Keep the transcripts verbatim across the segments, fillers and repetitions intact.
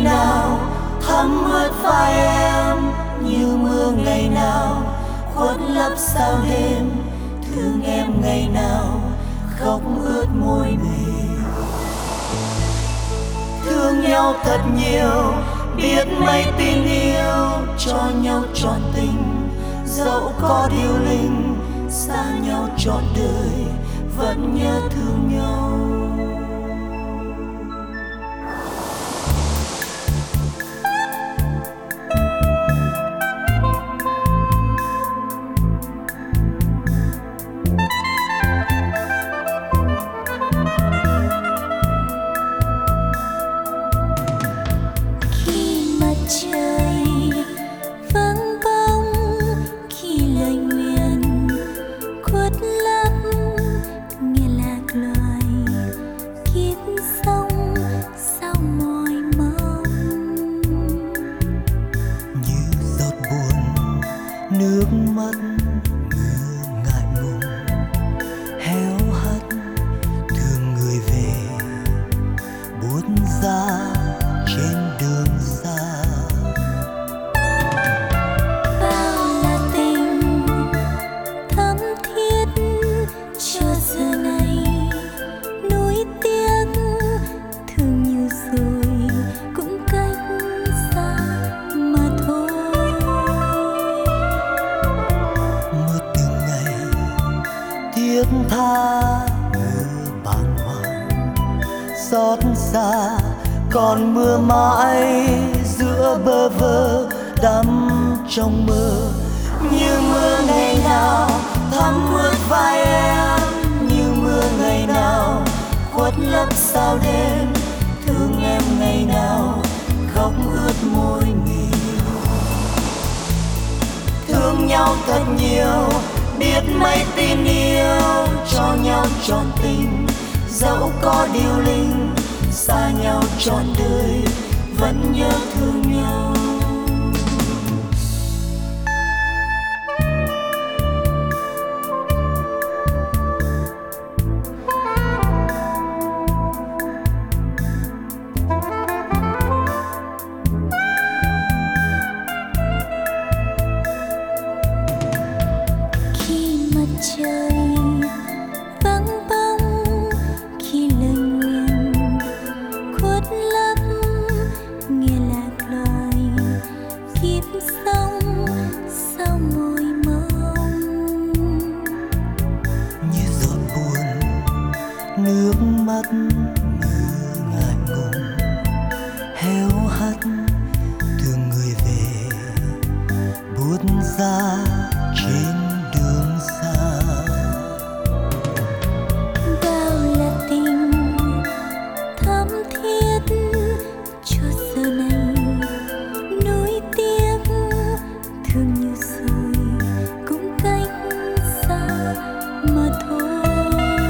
nào thấm ướt vai em, như mưa ngày nào khuất lấp sao đêm. Thương em ngày nào khóc ướt môi mềm. Thương nhau thật nhiều, biết mấy tin yêu, cho nhau trọn tình. Dẫu có điều linh, xa nhau trọn đời, vẫn nhớ thương nhau. Nước mắt mưa ngại ngùng héo hắt, thương người về buốt giá trên đường xa. Bao là tình thắm thiết cho giờ này, nuối tiếc thương nhiều rồi cũng cách xa mà thôi. Thiết tha mưa bàng hoàng xót xa, còn mưa mãi giữa bơ vơ đắm trong mơ. Như mưa ngày nào thấm ướt vai em, như mưa ngày nào khuất lấp sao đêm. Thương em ngày nào khóc ướt môi mềm. Thương nhau thật nhiều, biết mấy tin yêu, cho nhau trọn tình. Dẫu có điều linh, xa nhau trọn đời, vẫn nhớ thương nhau. Trời vắng bóng khi lời nguyền khuất lấp, nghe lạc loài kiếp sống sau môi mong. Như giọt buồn nước mắt mưa ngại ngùng héo hắt, thương người về buốt giá trên đường xa. Bao là tình thắm thiết cho giờ này, nuối tiếc thương nhiều rồi cũng cách xa mà thôi.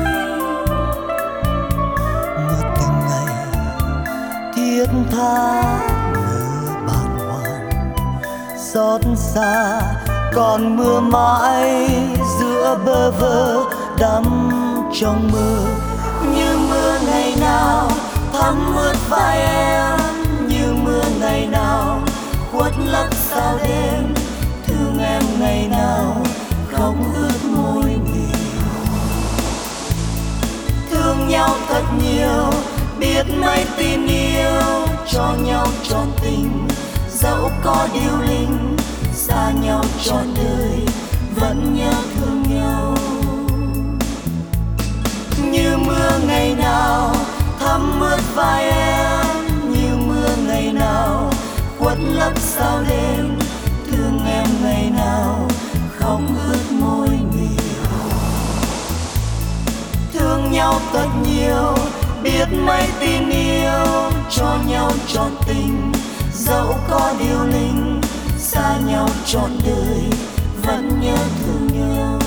Mưa từng ngày thiết tha mưa bàng hoàng xót xa, còn mưa mãi giữa bơ vơ đắm trong mơ. Như mưa ngày nào thấm ướt vai em, như mưa ngày nào khuất lấp sao đêm. Thương em ngày nào khóc ướt môi mềm. Thương nhau thật nhiều, biết mấy tin yêu, cho nhau trọn tình. Dẫu có điều linh, xa nhau trọn đời, vẫn nhớ thương nhau. Như mưa ngày nào thấm ướt vai em, như mưa ngày nào khuất lấp sao đêm. Thương em ngày nào khóc ướt môi mềm. Thương nhau thật nhiều, biết mấy tin yêu, cho nhau trọn tình. Dẫu có điều linh, xa nhau trọn đời, vẫn nhớ thương nhau.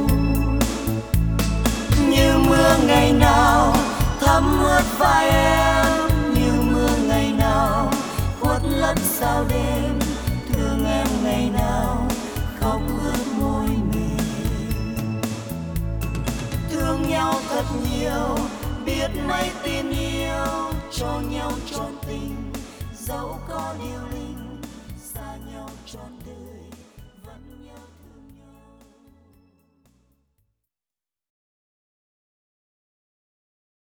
Như mưa ngày nào thấm ướt vai em, như mưa ngày nào khuất lấp sao đêm. Thương em ngày nào khóc ướt môi mềm. Thương nhau thật nhiều, biết mấy tin yêu, cho nhau trọn tình. dẫu có điều linh xa nhau trọn đời.